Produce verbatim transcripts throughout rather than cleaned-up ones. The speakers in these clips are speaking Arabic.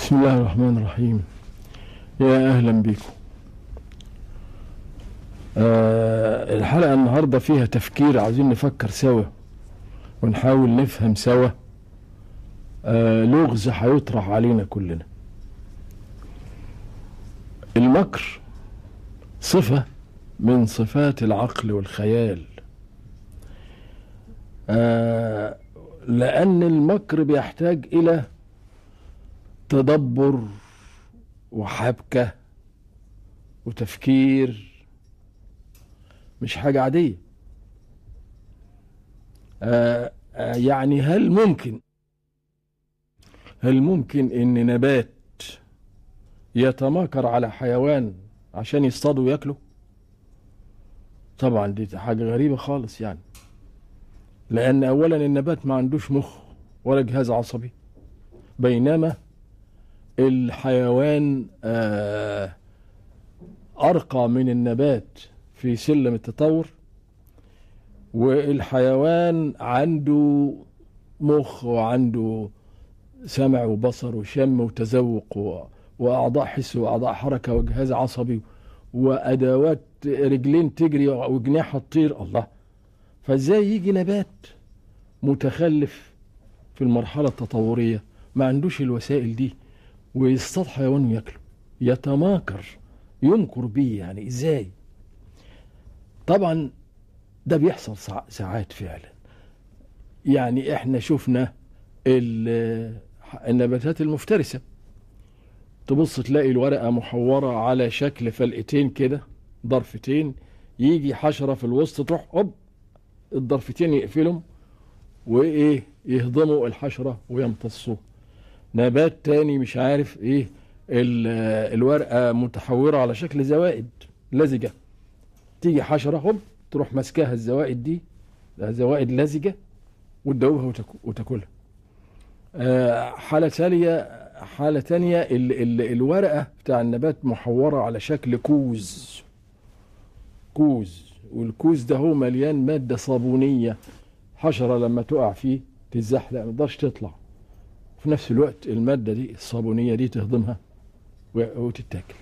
بسم الله الرحمن الرحيم. يا أهلا بكم. آه الحلقة النهاردة فيها تفكير، عايزين نفكر سوا ونحاول نفهم سوا آه لغز هيطرح علينا كلنا. المكر صفة من صفات العقل والخيال، آه لأن المكر بيحتاج إلى تدبر وحبكة وتفكير، مش حاجة عادية. آه آه يعني هل ممكن هل ممكن ان نبات يتماكر على حيوان عشان يصطادوا وياكله؟ طبعا دي حاجة غريبة خالص، يعني لان اولا النبات ما عندوش مخ ولا جهاز عصبي، بينما الحيوان آه أرقى من النبات في سلم التطور، والحيوان عنده مخ وعنده سمع وبصر وشم وتذوق وأعضاء حس وأعضاء حركة وجهاز عصبي وأدوات، رجلين تجري وجناحها تطير. الله، فازاي يجي نبات متخلف في المرحلة التطورية ما عندوش الوسائل دي ويصطاد حيوان وياكله، يتماكر يمكر بيه؟ يعني ازاي؟ طبعا ده بيحصل ساعات فعلا. يعني احنا شفنا النباتات المفترسة، تبص تلاقي الورقة محورة على شكل فلقتين كده، ضرفتين، يجي حشرة في الوسط تروح هوب الضرفتين يقفلهم وايه يهضموا الحشرة ويمتصوه. نبات تاني مش عارف ايه، الورقة متحورة على شكل زوائد لزجة، تيجي حشرة هوب تروح ماسكاها الزوائد دي، زوائد لزجة، وتدوبها وتاكلها. حالة ثانية حالة تانية ال ال الورقة بتاع النبات محورة على شكل كوز كوز والكوز ده هو مليان مادة صابونية، حشرة لما تقع فيه تتزحلق ما تقدرش تطلع، في نفس الوقت المادة دي الصابونية دي تهضمها وتتاكل.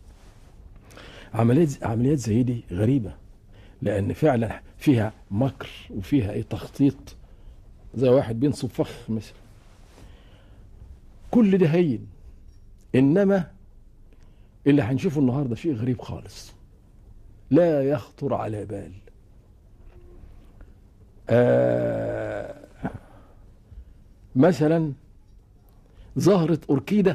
عمليات عمليات زي دي غريبة، لأن فعلا فيها مكر وفيها ايه تخطيط، زي واحد بينصب فخ مثلا. كل ده هين، إنما اللي هنشوفه النهاردة شيء غريب خالص لا يخطر على بال. آه مثلا زهرة أوركيدة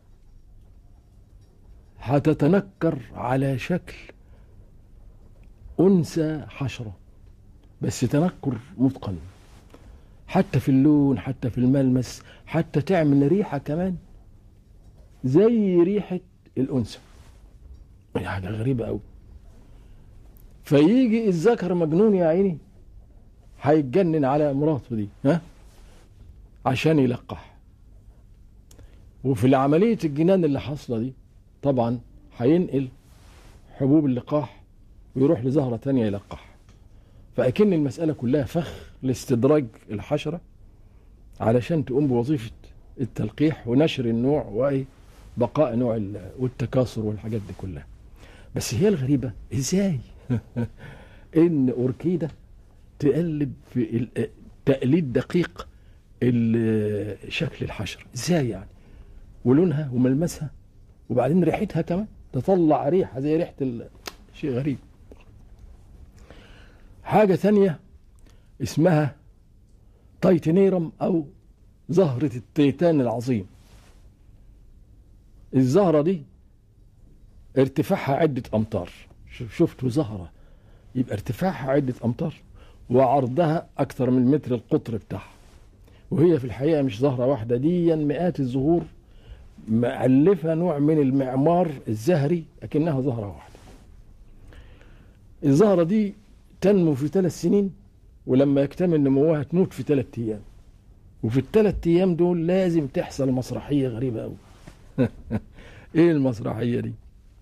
هتتنكر على شكل أنثى حشرة، بس تنكر متقن، حتى في اللون، حتى في الملمس، حتى تعمل ريحة كمان زي ريحة الأنثى. حاجة غريبة أوي. فيجي الذكر مجنون يا عيني هيتجنن على مراته دي ها عشان يلقح، وفي العملية الجنان اللي حاصلة دي طبعا هينقل حبوب اللقاح ويروح لزهرة تانية يلقح. فأكن المسألة كلها فخ لاستدراج الحشرة علشان تقوم بوظيفة التلقيح ونشر النوع وبقاء نوع والتكاثر والحاجات دي كلها. بس هي الغريبة ازاي ان أوركيدة تقلد في تقليد دقيق شكل الحشرة، ازاي يعني؟ ولونها وملمسها وبعدين ريحتها كمان تطلع ريحة زي ريحة ال... شيء غريب. حاجة ثانية اسمها تايتانيرم أو زهرة التيتان العظيم. الزهرة دي ارتفاعها عدة أمتار، شفتوا زهرة يبقى ارتفاعها عدة أمتار وعرضها أكثر من متر القطر بتاعها، وهي في الحقيقة مش زهرة واحدة، دي مئات الزهور مألفة نوع من المعمار الزهري لكنها زهرة واحدة. الزهرة دي تنمو في ثلاث سنين، ولما يكتمل نموها تموت في ثلاث أيام، وفي الثلاث أيام دول لازم تحصل مسرحية غريبة أوي. إيه المسرحية دي؟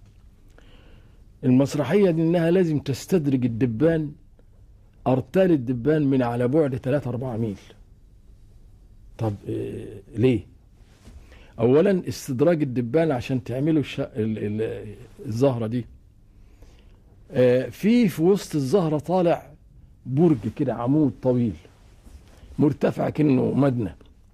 المسرحية دي إنها لازم تستدرج الدبان، أرتال الدبان من على بعد ثلاثة أربعة ميل. طب إيه ليه؟ اولا استدراج الدبان عشان تعملوا الش... ال... ال... الزهرة دي. آه في في وسط الزهرة طالع برج كده، عمود طويل مرتفع كأنه مدنة.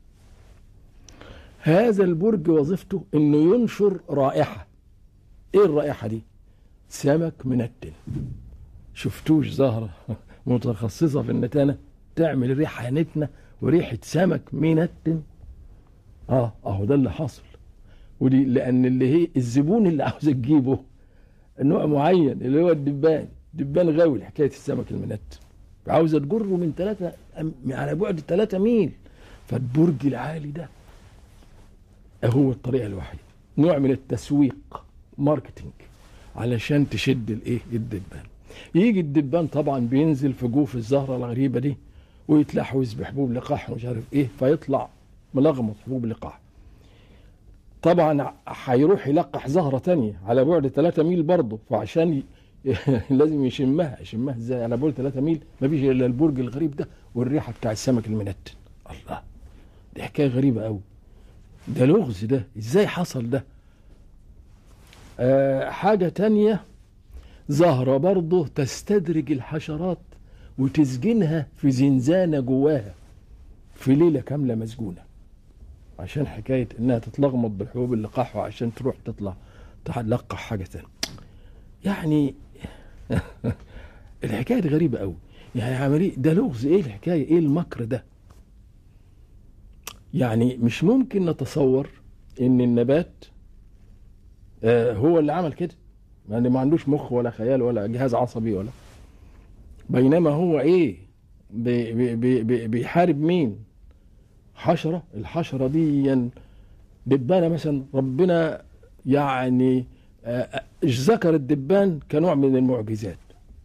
هذا البرج وظيفته انه ينشر رائحة. ايه الرائحة دي؟ سمك منتن. شفتوش زهرة متخصصة في النتانة تعمل ريحة نتنة وريحة سمك منتن؟ اه اهو ده اللي حاصل. ودي لان اللي هي الزبون اللي عاوز تجيبه نوع معين اللي هو الدبان. دبان غاوي حكاية السمك المنتن، عاوزة تجره من ثلاثة على بعد ثلاثة ميل. فالبرج العالي ده هو الطريقة الوحيدة، نوع من التسويق، ماركتينج، علشان تشد الايه الدبان. يجي الدبان طبعا بينزل في جوف الزهرة الغريبة دي ويتلحوز بحبوب لقاح ومش عارف ايه، فيطلع ملغمط حبوب لقاح. طبعا هيروح يلقح زهرة تانية على بعد ثلاثة ميل برضه، فعشان ي... لازم يشمها. يشمها ازاي على بعد ثلاثة ميل؟ مفيش الا البرج الغريب ده والريحة بتاع السمك المنتن. الله، دي حكاية غريبة قوي. ده لغز، ده ازاي حصل ده؟ آه حاجة تانية، زهرة برضه تستدرج الحشرات وتسجنها في زنزانة جواها في ليلة كاملة مسجونة، عشان حكاية انها تتلغمط بالحبوب اللقاح وعشان تروح تطلع تلقح حاجة تانية. يعني الحكاية دي غريبة قوي. يعني عملية ده لغز. ايه الحكاية؟ ايه المكر ده؟ يعني مش ممكن نتصور ان النبات آه هو اللي عمل كده، يعني ما عندوش مخ ولا خيال ولا جهاز عصبي ولا، بينما هو ايه بي بي بي بيحارب مين؟ حشرة. الحشرة دي دبانة مثلا، ربنا يعني آه ذكر الدبان كنوع من المعجزات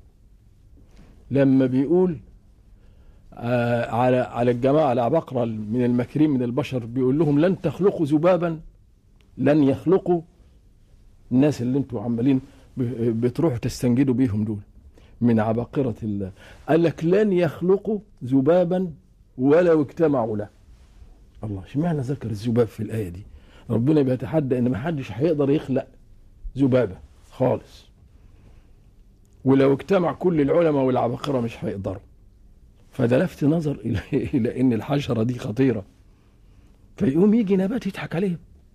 لما بيقول آه على على الجماعة العباقرة من الماكرين من البشر، بيقول لهم لن تخلقوا ذبابا، لن يخلقوا. الناس اللي انتوا عمالين بتروحوا تستنجدوا بيهم دول من عباقرة الله، قال لك لن يخلقوا ذبابا ولو اجتمعوا له. الله، اشمعنى ذكر الذباب في الآية دي؟ ربنا بيتحدى ان ما حدش هيقدر يخلق ذبابة خالص، ولو اجتمع كل العلماء والعباقرة مش هيقدروا. فده لفت نظر الى الى ان الحشرة دي خطيرة، فيقوم يجي نبات يضحك عليهم.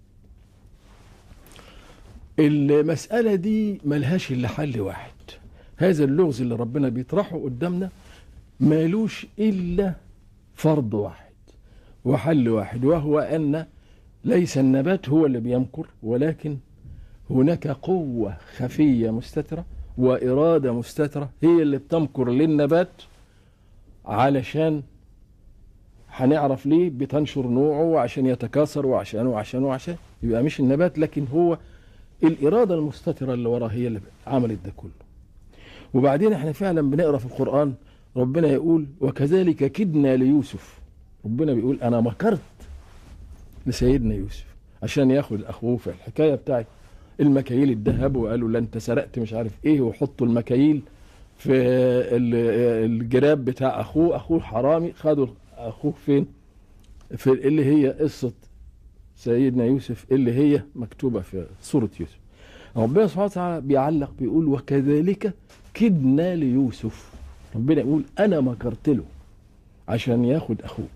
المسألة دي ملهاش إلا حل واحد. هذا اللغز اللي ربنا بيطرحه قدامنا مالوش إلا فرض واحد وحل واحد، وهو أن ليس النبات هو اللي بيمكر، ولكن هناك قوة خفية مستترة وإرادة مستترة هي اللي بتمكر للنبات، علشان هنعرف ليه بتنشر نوعه وعشان يتكاثر وعشان وعشان وعشان يبقى مش النبات، لكن هو الإرادة المستترة اللي وراها هي اللي عملت ده كله. وبعدين احنا فعلا بنقرأ في القرآن ربنا يقول وكذلك كدنا ليوسف. ربنا بيقول أنا مكرت لسيدنا يوسف عشان ياخد أخوه. في الحكاية بتاعت المكاييل الذهب وقالوا لا انت سرقت مش عارف ايه، وحطوا المكاييل في الجراب بتاع أخوه، أخوه حرامي، خدوا أخوه فين؟ في اللي هي قصة سيدنا يوسف اللي هي مكتوبة في سورة يوسف. ربنا سبحانه وتعالى بيعلق بيقول وكذلك كدنا ليوسف. ربنا يقول أنا مكرت له عشان ياخد أخوه.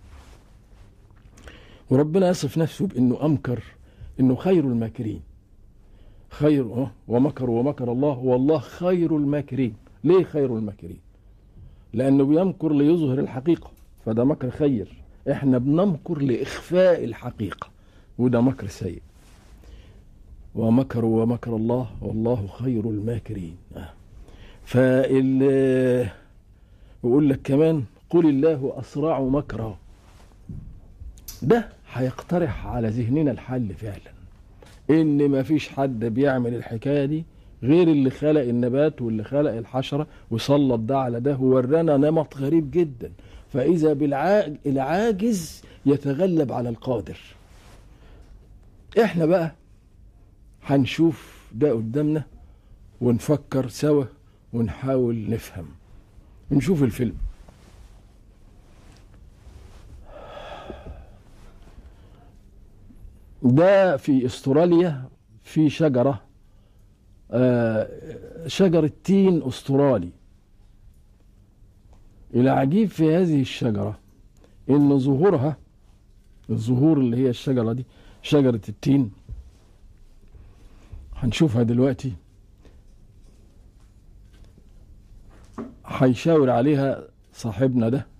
وربنا يصف نفسه بأنه أمكر، أنه خير الماكرين. خير ومكر ومكر الله والله خير الماكرين. ليه خير الماكرين؟ لأنه بيمكر ليظهر الحقيقة، فده مكر خير. احنا بنمكر لإخفاء الحقيقة، وده مكر سيء. ومكروا ومكر الله والله خير الماكرين. فال يقول لك كمان قل الله أسرع مكرا. ده هيقترح على ذهننا الحل فعلا، ان ما فيش حد بيعمل الحكاية دي غير اللي خلق النبات واللي خلق الحشرة وسلط ده على ده، وورانا نمط غريب جدا. فإذا بالعاجز يتغلب على القادر. احنا بقى هنشوف ده قدامنا ونفكر سوا ونحاول نفهم. نشوف الفيلم. ده في استراليا، في شجرة آه شجرة تين استرالي. العجيب في هذه الشجرة ان ظهورها، الزهور اللي هي الشجرة دي شجرة التين، هنشوفها دلوقتي، هيشاور عليها صاحبنا ده.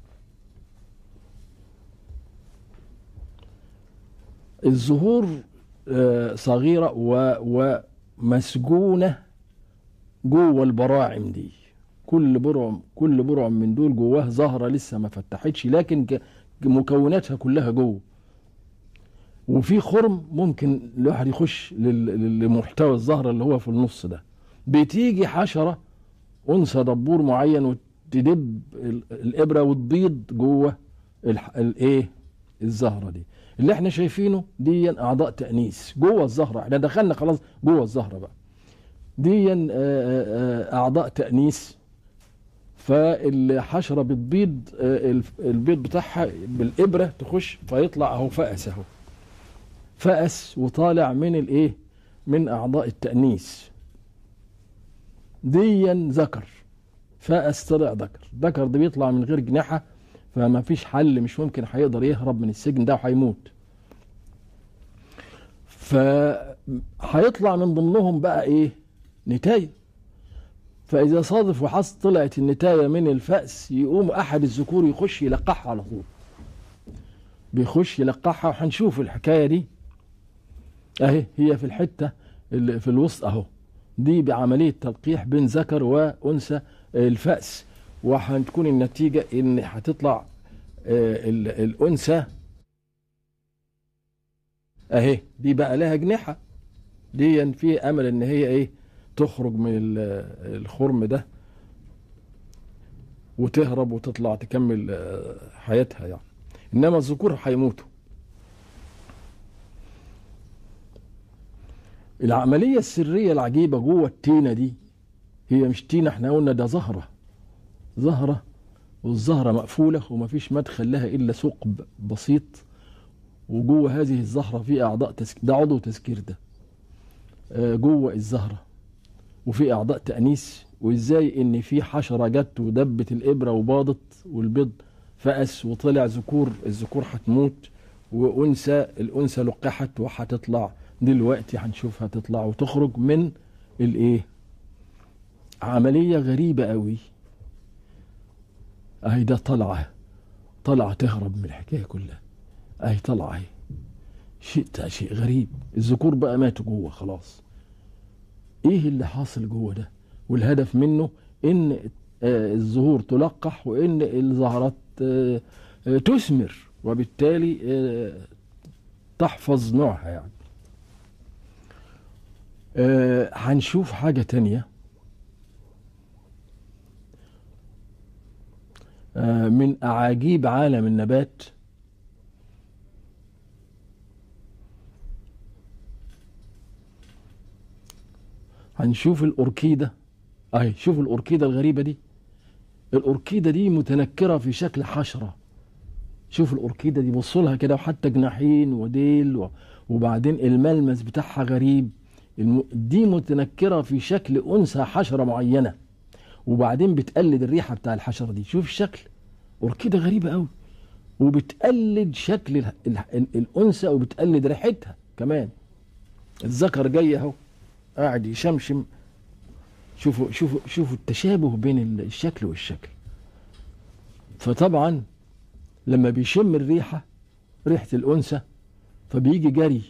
الزهور آه صغيرة ومسجونة جوه البراعم دي. كل برعم كل برعم من دول جواه زهرة لسه ما فتحتش، لكن مكوناتها كلها جوه. وفي خرم ممكن الواحد يخش لمحتوى الزهرة اللي هو في النص ده. بتيجي حشرة أنثى دبور معين وتدب الإبرة وتبيض جوه الايه الزهرة دي. اللي احنا شايفينه دي أعضاء تأنيس جوه الزهرة. احنا دخلنا خلاص جوه الزهرة بقى. دي أعضاء تأنيس. فالحشرة بتبيض البيض بتاعها بالإبرة، تخش فيطلع اهو فأس، اهو فأس وطالع من الايه من أعضاء التأنيس. دي ذكر، فأس طلع ذكر. ذكر ده بيطلع من غير جناحة، فما فيش حل، مش ممكن هيقدر يهرب من السجن ده وهيموت. فهيطلع من ضمنهم بقى ايه نتاية. فإذا صادف وحص طلعت النتاية من الفأس، يقوم أحد الذكور يخش يلقحها على طول. بيخش يلقحها، وهنشوف الحكاية دي اهي. هي في الحتة اللي في الوسط اهو، دي بعملية تلقيح بين ذكر وأنثى الفأس. وهتكون النتيجة ان هتطلع الأنثى اهي، دي بقى لها جناحة. دي في امل ان هي ايه تخرج من الخرم ده وتهرب وتطلع تكمل حياتها يعني. انما الذكور هيموتوا. العملية السرية العجيبة جوه التينة دي، هي مش تينة، احنا قلنا ده زهرة. زهرة، والزهرة مقفولة ومفيش مدخل لها إلا ثقب بسيط. وجوه هذه الزهرة في أعضاء تسكير، ده عضو تسكير ده جوه الزهرة، وفي أعضاء تأنيس. وإزاي إن في حشرة جت ودبت الإبرة وباضت، والبيض فأس وطلع ذكور. الذكور هتموت، وأنثى الأنثى لقحت وهتطلع دلوقتي. هنشوفها تطلع وتخرج من الايه. عملية غريبة قوي اهي. ده طلعة طلعة تهرب من الحكاية كلها اهي. طلعة اهي، شيء شيء غريب. الذكور بقى ماتوا جوه خلاص. ايه اللي حاصل جوه ده؟ والهدف منه ان الزهور تلقح، وان الزهرات تثمر، وبالتالي تحفظ نوعها يعني. آه هنشوف حاجة تانية آه من أعاجيب عالم النبات. هنشوف الأوركيدة اهي. شوف الأوركيدة الغريبة دي. الأوركيدة دي متنكرة في شكل حشرة. شوف الأوركيدة دي، بصوا لها كده، وحتى جناحين وديل، وبعدين الملمس بتاعها غريب. دي متنكرة في شكل أنثى حشرة معينة، وبعدين بتقلد الريحة بتاع الحشرة دي. شوف الشكل، أوركيدة غريبة قوي، وبتقلد شكل الأنثى وبتقلد ريحتها كمان. الذكر جاي اهو قاعد يشمشم. شوفوا شوفوا شوفوا التشابه بين الشكل والشكل. فطبعا لما بيشم الريحة، ريحة الأنثى، فبيجي جري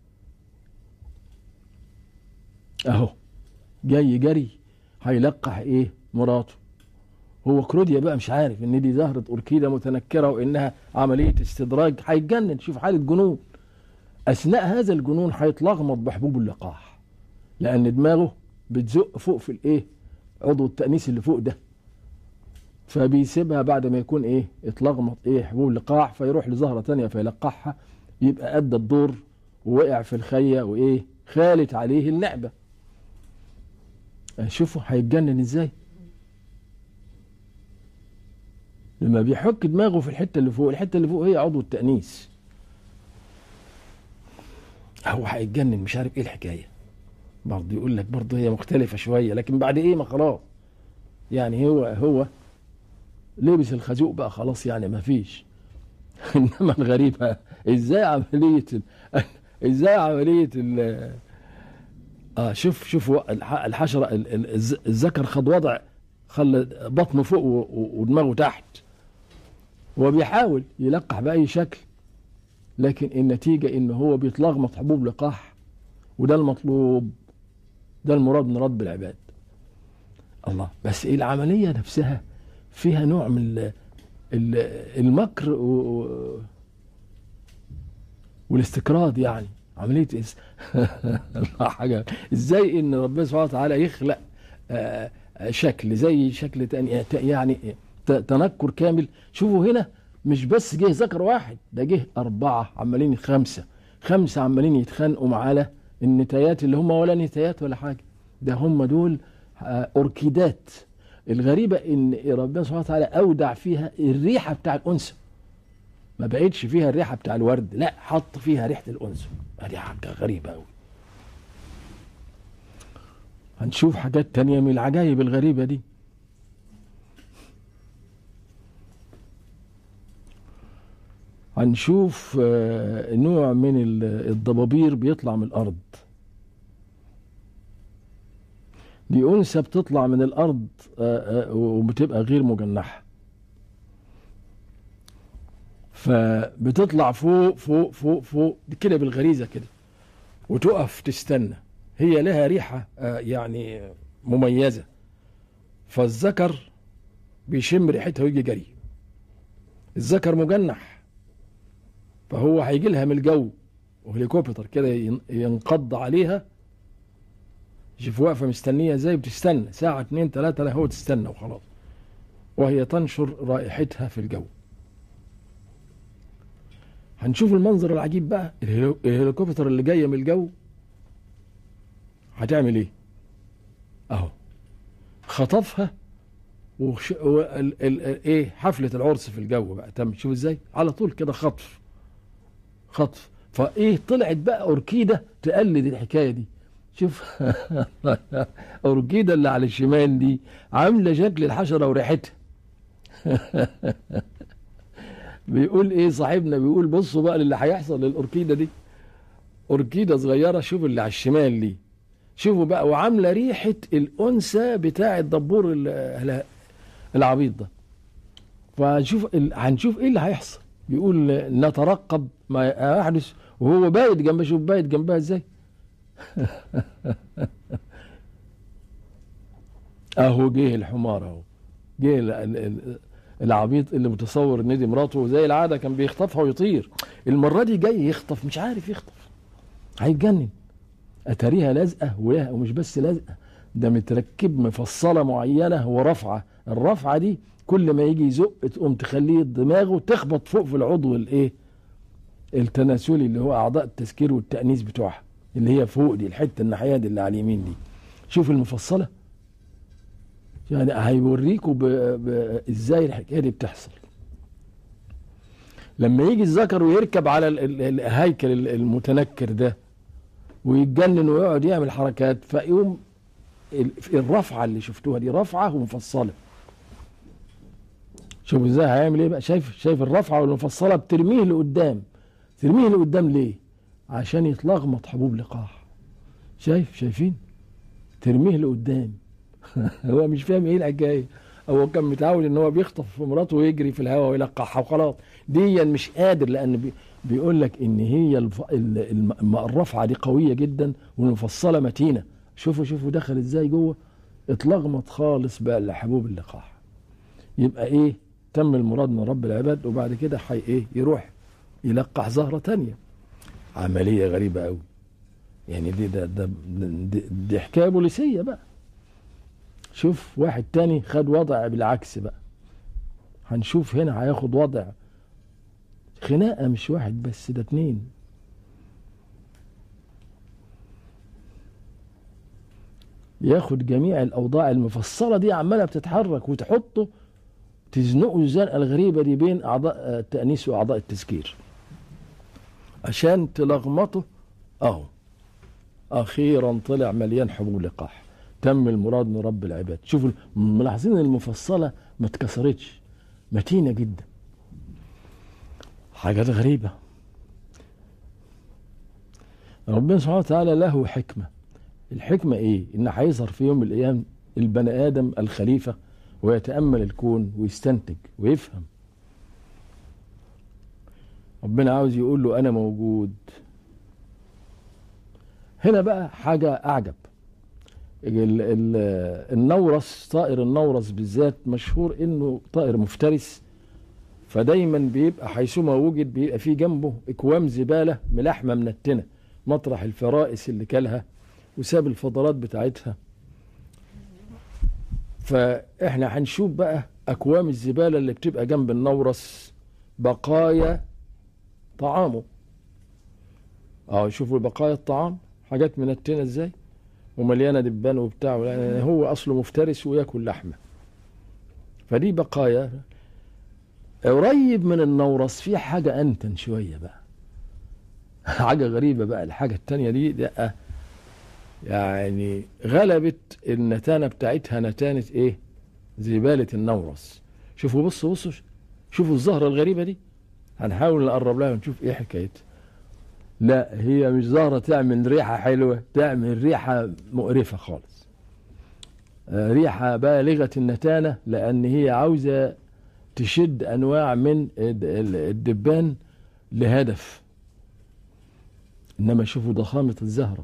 اهو، جاي جري هيلقح ايه مراته. هو كروديا بقى مش عارف ان دي زهرة أوركيدة متنكرة، وانها عملية استدراج. هيتجنن، شوف حالة جنون. اثناء هذا الجنون هيتلغمط بحبوب اللقاح، لان دماغه بتزق فوق في الايه عضو التأنيس اللي فوق ده. فبيسيبها بعد ما يكون ايه اتلغمط ايه حبوب اللقاح، فيروح لزهرة تانية فيلقحها، يبقى ادى الدور ووقع في الخية وايه خالت عليه اللعبة. شوفوا هيتجنن ازاي لما بيحك دماغه في الحتة اللي فوق. الحتة اللي فوق هي عضو التأنيس. هو هيتجنن مش عارف ايه الحكايه، برضه يقول لك برضه هي مختلفه شويه، لكن بعد ايه ما خلاص يعني هو هو لبس الخازوق بقى خلاص يعني ما فيش. انما الغريبه ازاي عمليه ال... ازاي عمليه ال... اه شوف شوف الحشره الذكر خد وضع، خلى بطنه فوق ودماغه تحت، هو بيحاول يلقح باي شكل، لكن النتيجه ان هو بيتلغمط حبوب لقاح، وده المطلوب، ده المراد من رب العباد. الله، بس ايه العمليه نفسها فيها نوع من المكر والاستكراد، يعني عمليه حاجه ازاي ان ربنا سبحانه وتعالى يخلق شكل زي شكل تاني، يعني تنكر كامل. شوفوا هنا مش بس جه ذكر واحد، ده جه اربعه عمالين، خمسه خمسه عمالين يتخانقوا على النتايات اللي هم ولا نتايات ولا حاجه، ده هم دول اوركيدات. الغريبه ان ربنا سبحانه وتعالى اودع فيها الريحه بتاع الانثى، ما بقتش فيها الريحه بتاع الورد، لا حط فيها ريحه الانثى. دي حاجه غريبه قوي. هنشوف حاجات تانية من العجائب الغريبه دي. هنشوف نوع من الضبابير بيطلع من الارض. دي انثى بتطلع من الارض وبتبقى غير مجنحه، فبتطلع فوق فوق فوق فوق كده بالغريزه كده، وتقف تستنى. هي لها ريحه يعني مميزه، فالذكر بيشم ريحتها ويجي جري. الذكر مجنح، فهو هيجي لها من الجو وهليكوبتر كده ينقض عليها. شوف واقفه مستنيه ازاي، بتستنى ساعه اتنين تلاته، لا هو تستنى وخلاص، وهي تنشر رائحتها في الجو. هنشوف المنظر العجيب بقى، الهليكوبتر اللي جايه من الجو هتعمل ايه؟ اهو خطفها وش... و... ال... ال... ايه حفله العرس في الجو بقى تم. شوف ازاي على طول كده خطف خطف، فايه طلعت بقى اوركيده تقلد الحكايه دي. شوف اوركيده اللي على الشمال دي عامله شكل الحشره وريحتها. بيقول ايه صاحبنا، بيقول بصوا بقى اللي هيحصل للاوركيده دي. اوركيده صغيره، شوف اللي على الشمال دي، شوفوا بقى، وعامله ريحه الانثى بتاع الدبور العبيط ده. فشوف ال... هنشوف ايه اللي هيحصل. بيقول نترقب ما يحدث وهو بايت جنبها. شوف بايت جنبها ازاي. اهو جه الحمار، اهو جه العبيط اللي متصور ان دي مراته، زي العاده كان بيخطفها ويطير. المره دي جاي يخطف، مش عارف يخطف، هيتجنن. اتاريها لازقه، ومش بس لازقه، ده متركب مفصله معينه ورفعه. الرفعه دي كل ما يجي يزق تقوم تخليه دماغه تخبط فوق في العضو الايه التناسلي، اللي هو اعضاء التسكير والتانيث بتوعها، اللي هي فوق دي الحته الناحيه دي اللي على اليمين دي. شوف المفصله، يعني هيوريكوا ازاي الحكايه دي بتحصل. لما يجي الذكر ويركب على الهيكل المتنكر ده ويتجنن ويقعد يعمل حركات، فيقوم الرفعه اللي شفتوها دي رفعه ومفصله. شوف ازاي هيعمل ايه بقى. شايف شايف الرفعه والمفصله بترميه لقدام. ترميه لقدام ليه؟ عشان يتلغمط حبوب لقاح. شايف شايفين ترميه لقدام. هو مش فاهم ايه الحكايه، هو كان متعود ان هو بيخطف في مراته ويجري في الهواء ويلقحها وخلاص. دي مش قادر، لان بي بيقول لك ان هي الف... الرفعه دي قويه جدا والمفصله متينه. شوفوا شوفوا دخل ازاي جوه، اتلغمط خالص بقى لحبوب اللقاح. يبقى ايه؟ تم المراد من رب العباد، وبعد كده حي ايه يروح يلقح زهره تانية. عمليه غريبه قوي يعني. دي ده ده دي, دي حكايه بوليسيه بقى. شوف واحد تاني خد وضع بالعكس بقى. هنشوف هنا هياخد وضع خناقه، مش واحد بس، ده اتنين. ياخد جميع الاوضاع المفصله دي عماله بتتحرك، وتحطه تزنقه الزنقه الغريبه دي بين اعضاء التانيث واعضاء التذكير، عشان تلغمطه اهو اخيرا طلع مليان حبوب لقاح، تم المراد من رب العباد. شوفوا ملاحظين المفصله ما اتكسرتش، متينه جدا. حاجات غريبه. ربنا سبحانه وتعالى له حكمه. الحكمه ايه؟ ان هيظهر في يوم من الايام البني ادم الخليفه ويتامل الكون ويستنتج ويفهم. ربنا عاوز يقول له انا موجود. هنا بقى حاجه اعجب. ال- ال- النورس، طائر النورس بالذات مشهور انه طائر مفترس، فدايما بيبقى حيثما وجد بيبقى فيه جنبه اكوام زباله ملحمه منتنه مطرح الفرائس اللي كلها وساب الفضلات بتاعتها. فاحنا هنشوف بقى اكوام الزباله اللي بتبقى جنب النورس بقايا طعامه. اه شوفوا بقايا الطعام، حاجات منتنه ازاي ومليانه دبان وبتاع، لان هو اصله مفترس وياكل لحمه. فدي بقايا. قريب من النورس في حاجه انتن شويه بقى حاجه غريبه بقى. الحاجه التانيه دي دقه يعني غلبت النتانه بتاعتها نتانه ايه؟ زباله النورس. شوفوا بصوا بصوا شوفوا الزهره الغريبه دي، هنحاول نقرب لها ونشوف ايه حكايتها. لا هي مش زهرة تعمل ريحة حلوة، تعمل ريحة مقرفة خالص، ريحة بالغة النتانة، لأن هي عاوزة تشد أنواع من الدبان لهدف. إنما شوفوا ضخامة الزهرة،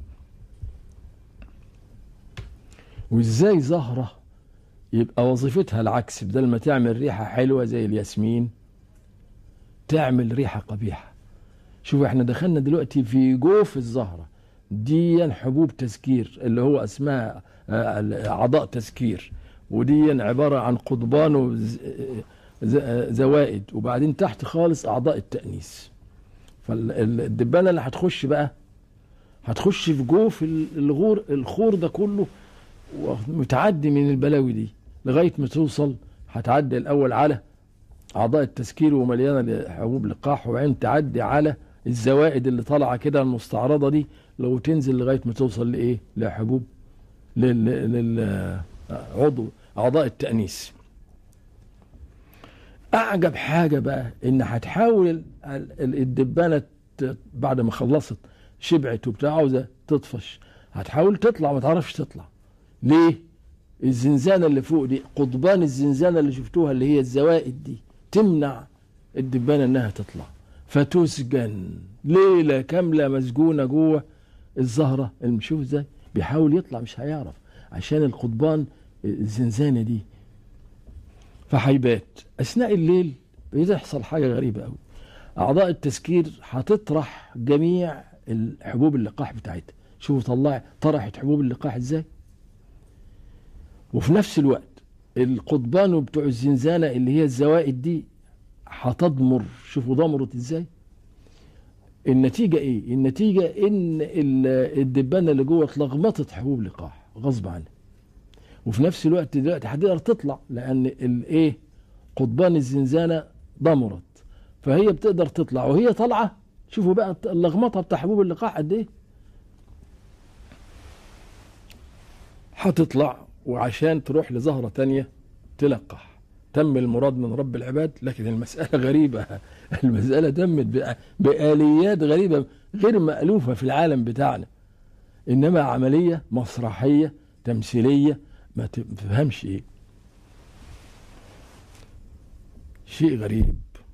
وإزاي زهرة يبقى وظيفتها العكس، بدل ما تعمل ريحة حلوة زي الياسمين تعمل ريحة قبيحة. شوفوا احنا دخلنا دلوقتي في جوف الزهرة دي، حبوب تسكير اللي هو اسمها اعضاء تسكير، ودي عبارة عن قضبان وزوائد، وبعدين تحت خالص اعضاء التأنيس. فالدبانة اللي هتخش بقى هتخش في جوف الغور الخور ده كله، ومتعدي من البلاوي دي لغاية ما توصل. هتعدي الاول على اعضاء التسكير ومليانة حبوب لقاح، وبعدين تعدي على الزوائد اللي طالعه كده المستعرضه دي، لو تنزل لغايه ما توصل لايه؟ لحبوب للعضو اعضاء التانيث. اعجب حاجه بقى ان هتحاول الدبانه بعد ما خلصت شبعت وبتاع عاوزه تطفش، هتحاول تطلع ما تعرفش تطلع. ليه؟ الزنزانه اللي فوق دي، قضبان الزنزانه اللي شفتوها اللي هي الزوائد دي، تمنع الدبانه انها تطلع، فتسجن ليله كامله مسجونه جوه الزهره. المشوف ازاي بيحاول يطلع مش هيعرف عشان القضبان الزنزانه دي. فهيبات اثناء الليل بيحصل حاجه غريبه قوي. اعضاء التسكير هتطرح جميع الحبوب اللقاح بتاعتها. شوفوا طلع طرحت حبوب اللقاح ازاي، وفي نفس الوقت القضبان بتوع الزنزانه اللي هي الزوائد دي هتضمر. شوفوا ضمرت ازاي. النتيجة ايه؟ النتيجة ان الدبانة اللي جوه اتلغمطت حبوب لقاح غصب عنها، وفي نفس الوقت دلوقتي هتقدر تطلع لان الايه؟ قضبان الزنزانة ضمرت، فهي بتقدر تطلع وهي طالعة. شوفوا بقى اللغمطة بتاع حبوب اللقاح قد ايه. هتطلع وعشان تروح لزهرة تانية تلقح. تم المراد من رب العباد. لكن المسألة غريبة، المسألة تمت بآليات غريبة غير مألوفة في العالم بتاعنا، إنما عملية مسرحية تمثيلية ما تفهمش إيه. شيء غريب.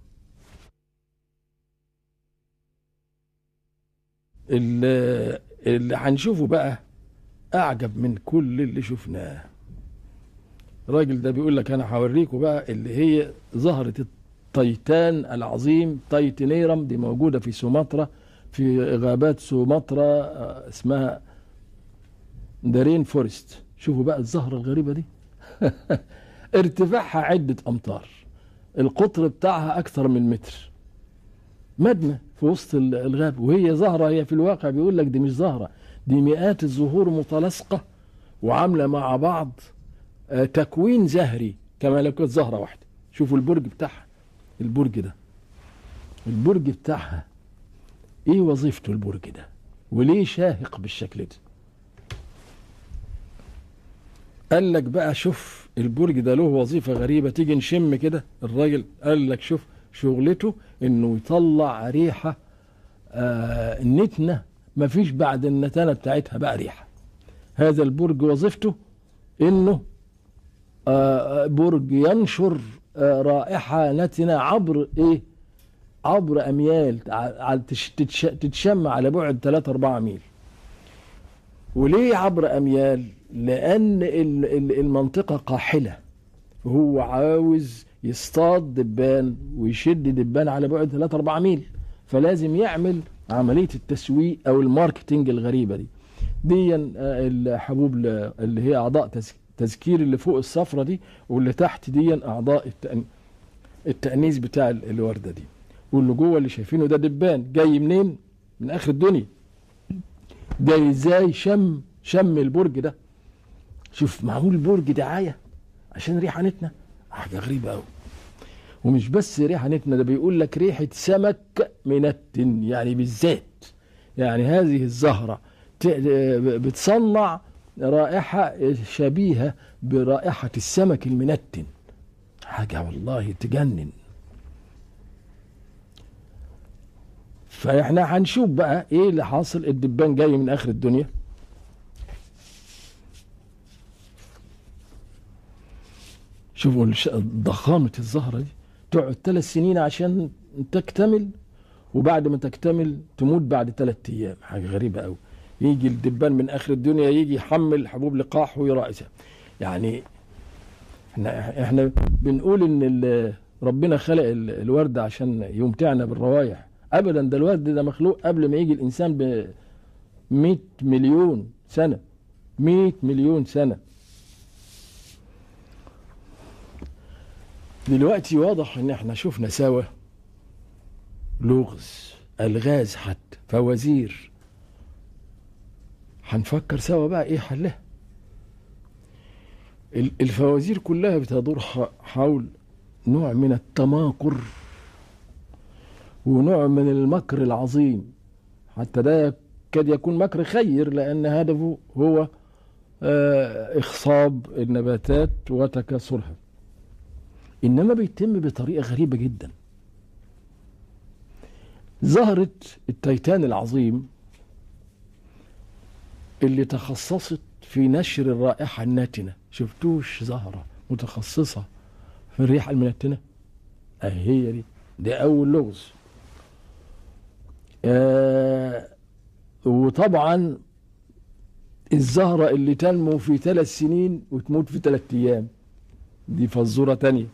اللي, اللي هنشوفه بقى أعجب من كل اللي شفناه. الراجل ده بيقول لك انا هوريكم بقى اللي هي زهرة التيتان العظيم، تايتينيرم، دي موجودة في سومطرة، في غابات سومطرة اسمها دارين فورست. شوفوا بقى الزهرة الغريبة دي ارتفاعها عدة امتار، القطر بتاعها اكثر من متر، مبنى في وسط الغاب، وهي زهرة. هي في الواقع بيقول لك دي مش زهرة، دي مئات الزهور متلاصقة وعاملة مع بعض تكوين زهري كما لو كانت زهرة واحدة. شوفوا البرج بتاعها، البرج ده البرج بتاعها ايه وظيفته البرج ده؟ وليه شاهق بالشكل ده؟ قال لك بقى شوف البرج ده له وظيفة غريبة، تيجي نشم كده. الراجل قال لك شوف شغلته انه يطلع ريحة آه نتنة، مفيش بعد النتانة بتاعتها بقى ريحة. هذا البرج وظيفته انه آه برج ينشر آه رائحة نتنة عبر ايه؟ عبر اميال، تتشم على بعد ثلاثة أربعة ميل. وليه عبر اميال؟ لان المنطقة قاحلة، وهو عاوز يصطاد دبان ويشد دبان على بعد ثلاثة أربعة ميل، فلازم يعمل عملية التسويق او الماركتينج الغريبة دي. دي الحبوب اللي هي اعضاء تذكير اللي فوق الصفرة دي، واللي تحت دي اعضاء التأنيث بتاع الوردة دي. واللي جوه اللي شايفينه ده دبان جاي منين؟ من اخر الدنيا. جاي ازاي؟ شم شم البرج ده. شوف، معمول برج دعايه عشان ريحه نتنه، حاجه غريبه قوي. ومش بس ريحه نتنه، ده بيقول لك ريحه سمك منتن، يعني بالذات يعني هذه الزهره بتصنع رائحه شبيهه برائحه السمك المنتن. حاجه والله تجنن. فاحنا هنشوف بقى ايه اللي حاصل. الدبان جاي من اخر الدنيا. شوفوا ضخامة الزهرة دي، تقعد ثلاث سنين عشان تكتمل، وبعد ما تكتمل تموت بعد ثلاث ايام. حاجة غريبة قوي. يجي الدبان من اخر الدنيا يجي يحمل حبوب لقاح ويرائسها. يعني احنا احنا بنقول ان ربنا خلق الورد عشان يمتعنا بالروائح. ابدا، ده الورد ده مخلوق قبل ما يجي الانسان ب مئة مليون سنة. مئة مليون سنة. دلوقتي واضح ان احنا شفنا سوا لغز، الغاز، حتى فوازير. هنفكر سوا بقى ايه حلها. الفوازير كلها بتدور حول نوع من التماكر ونوع من المكر العظيم. حتى ده قد يكون مكر خير، لأن هدفه هو إخصاب النباتات وتكاثرها. إنما بيتم بطريقة غريبة جدا. زهرة التيتان العظيم اللي تخصصت في نشر الرائحة الناتنة. شفتوش زهرة متخصصة في الريحة المنتنة؟ أهي هي دي. ده أول لغز. آه وطبعا الزهرة اللي تنمو في ثلاث سنين وتموت في ثلاث أيام، دي فزورة تانية.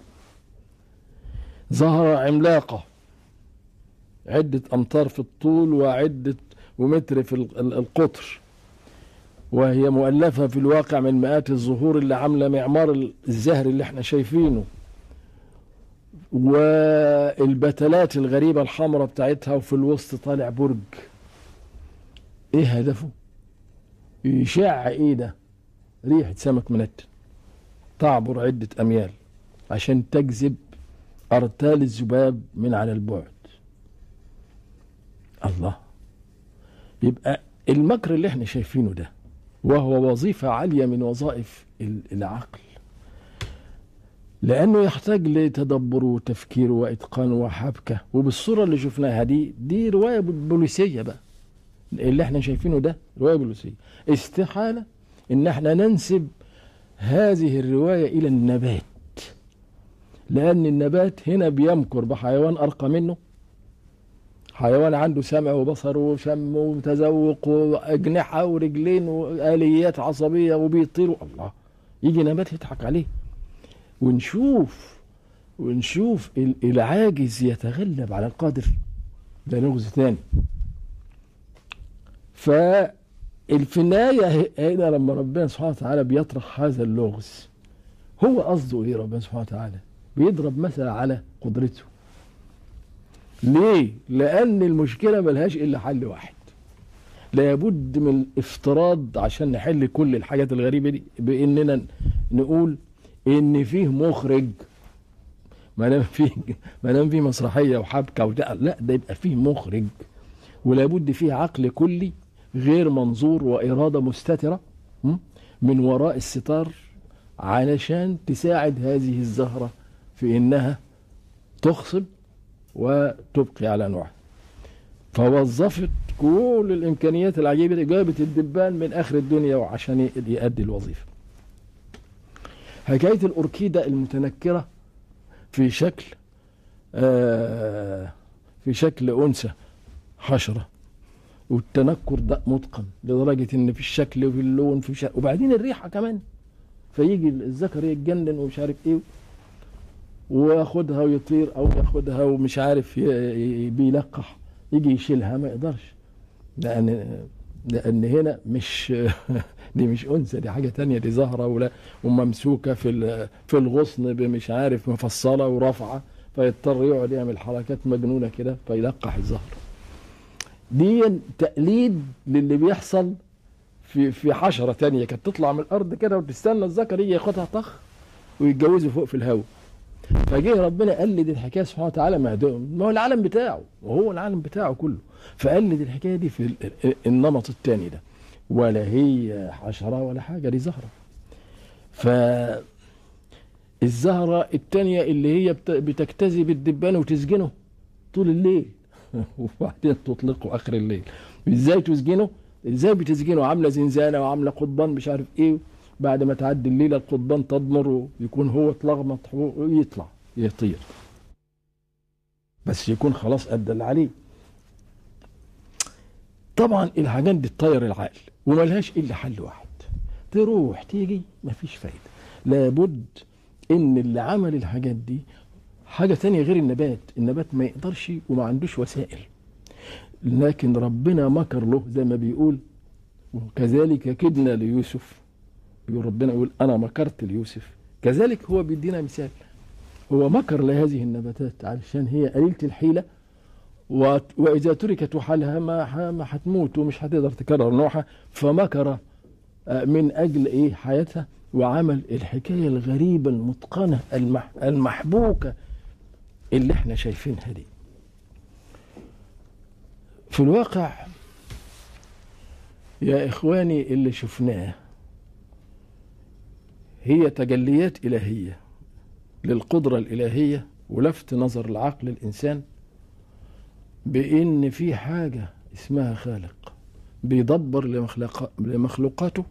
زهرة عملاقة عدة أمتار في الطول وعدة ومتر في القطر، وهي مؤلفة في الواقع من مئات الزهور اللي عاملة معمار الزهر اللي احنا شايفينه، والبتلات الغريبة الحمراء بتاعتها، وفي الوسط طالع برج. ايه هدفه؟ يشع ايه ده؟ ريحة سمك منتن تعبر عدة اميال عشان تجذب ارتال الذباب من على البعد. الله. يبقى المكر اللي احنا شايفينه ده، وهو وظيفة عالية من وظائف العقل، لأنه يحتاج لتدبر وتفكير وإتقان وحبكة. وبالصورة اللي شفناها دي، دي رواية بوليسية بقى. اللي احنا شايفينه ده رواية بوليسية. استحالة إن احنا ننسب هذه الرواية إلى النبات، لأن النبات هنا بيمكر بحيوان أرقى منه، حيوان عنده سمع وبصر وشم وتذوق وأجنحة ورجلين وآليات عصبية وبيطير. الله. يجي نبات يضحك عليه. ونشوف ونشوف العاجز يتغلب على القادر. ده لغز ثاني. ففي النهاية هنا لما ربنا سبحانه وتعالى بيطرح هذا اللغز، هو قصده ايه؟ ربنا سبحانه وتعالى بيضرب مثل على قدرته. ليه؟ لأن المشكلة ملهاش إلا حل واحد. لابد من الافتراض عشان نحل كل الحاجات الغريبة دي، بإننا نقول إن فيه مخرج. ما دام فيه ما دام فيه مسرحية وحبكة وده، لا، ده يبقى فيه مخرج، ولابد فيه عقل كلي غير منظور وإرادة مستترة من وراء الستار علشان تساعد هذه الزهرة في إنها تخصب وتبقي على نوعها. فوظفت كل الإمكانيات العجيبة دي، جابت الدبان من آخر الدنيا وعشان يؤدي الوظيفة. حكاية الأوركيدة المتنكرة في شكل آه في شكل أنثى حشرة، والتنكر ده متقن لدرجة إن في الشكل وفي اللون في شكل، وبعدين الريحة كمان، فيجي الذكر يتجنن ومش عارف إيه وياخدها ويطير، أو ياخدها ومش عارف بيلقح يجي يشيلها ما يقدرش، لأن لأن هنا مش دي مش أنثى، دي حاجة تانية، دي زهرة ولا وممسوكة في في الغصن بمش عارف مفصلة ورافعة، فيضطر يقعد يعمل حركات مجنونة كده فيلقح الزهر. دي تقليد للي بيحصل في في حشرة تانية كانت تطلع من الأرض كده وتستنى الذكر يجي ياخدها طخ ويتجوزوا فوق في الهواء. فجه ربنا قلد الحكاية سبحانه وتعالى، ما هو العالم بتاعه وهو العالم بتاعه كله، فقلد الحكاية دي في النمط التاني ده، ولا هي حشرة ولا حاجة، دي زهرة. فالزهرة التانية اللي هي بتجتذب الدبان وتسجنه طول الليل وبعدين تطلقه آخر الليل. ازاي تسجنه؟ ازاي بتسجنه؟ عاملة زنزانة وعاملة قضبان مش عارف ايه، بعد ما تعدي الليلة القضبان تضمر ويكون هو اتلغمط ويطلع يطير، بس يكون خلاص أدى اللي عليه. طبعا الحاجات دي تطير العقل وملهاش إلا حل واحد، تروح تيجي مفيش فايدة. لابد إن اللي عمل الحاجات دي حاجة تانية غير النبات. النبات ما يقدرش وما عندوش وسائل، لكن ربنا مكر له زي ما بيقول وكذلك كدنا ليوسف. يقول ربنا يقول أنا مكرت ليوسف، كذلك هو بيدينا مثال. هو مكر لهذه النباتات علشان هي قليلة الحيلة، وإذا تركت حالها ما هتموت ومش هتقدر تكرر نوعها، فمكر من أجل إيه حياتها، وعمل الحكاية الغريبة المتقنة المحبوكة اللي احنا شايفينها دي. في الواقع يا إخواني اللي شفناه هي تجليات إلهية للقدرة الإلهية، ولفت نظر العقل الإنسان بإن في حاجة اسمها خالق بيدبر لمخلوق لمخلوقاته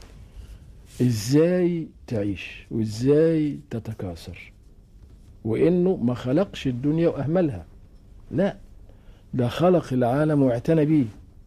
إزاي تعيش وإزاي تتكاثر، وإنه ما خلقش الدنيا وأهملها، لا ده خلق العالم واعتنى بيه.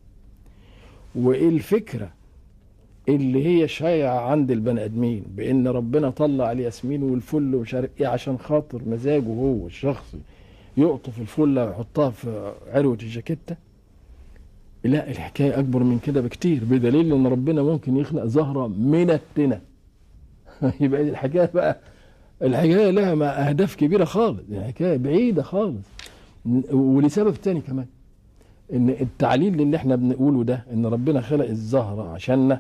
والفكرة اللي هي شايعة عند البني ادمين بان ربنا طلع الياسمين والفل ومش عارف ايه عشان خاطر مزاجه هو الشخصي يقطف الفله ويحطها في عروه الجاكيته، لا الحكايه اكبر من كده بكتير، بدليل ان ربنا ممكن يخلق زهره من التنه. يبقى الحكايه بقى الحكايه لها اهداف كبيره خالص، الحكايه بعيده خالص. ولسبب تاني كمان، ان التعليل اللي احنا بنقوله ده ان ربنا خلق الزهره عشاننا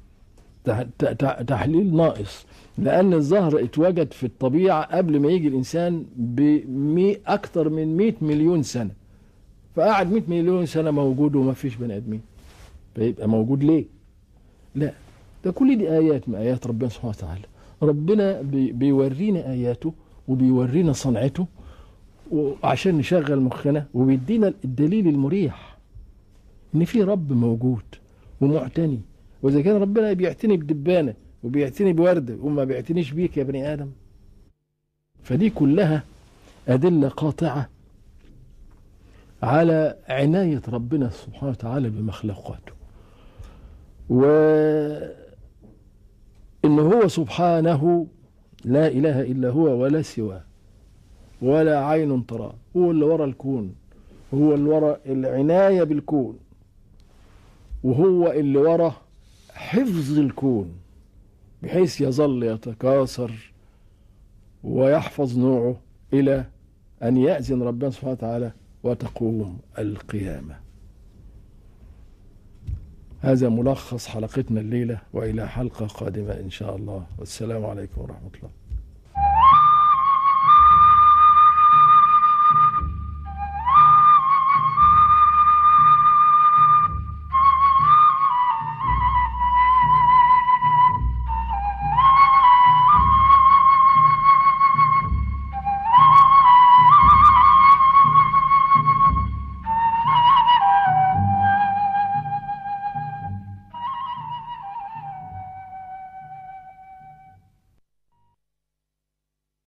تحليل ناقص، لأن الزهر اتوجد في الطبيعة قبل ما يجي الإنسان بأكثر من مئة مليون سنة، فقعد مئة مليون سنة موجود وما فيش بني آدمين، فيبقى موجود ليه؟ لا ده كل دي آيات من آيات ربنا سبحانه وتعالى. ربنا بيورينا آياته وبيورينا صنعته وعشان نشغل مخنا، وبيدينا الدليل المريح إن في رب موجود ومعتني. وإذا كان ربنا بيعتني بدبانة وبيعتني بوردة وما بيعتنيش بيك يا بني آدم، فدي كلها أدلة قاطعة على عناية ربنا سبحانه وتعالى بمخلوقاته، وإن هو سبحانه لا إله إلا هو ولا سواه ولا عين تراه، هو اللي وراء الكون، هو اللي وراء العناية بالكون، وهو اللي وراء حفظ الكون بحيث يظل يتكاثر ويحفظ نوعه إلى أن يأذن ربنا سبحانه وتعالى وتقوم القيامة. هذا ملخص حلقتنا الليلة، وإلى حلقة قادمة إن شاء الله، والسلام عليكم ورحمة الله.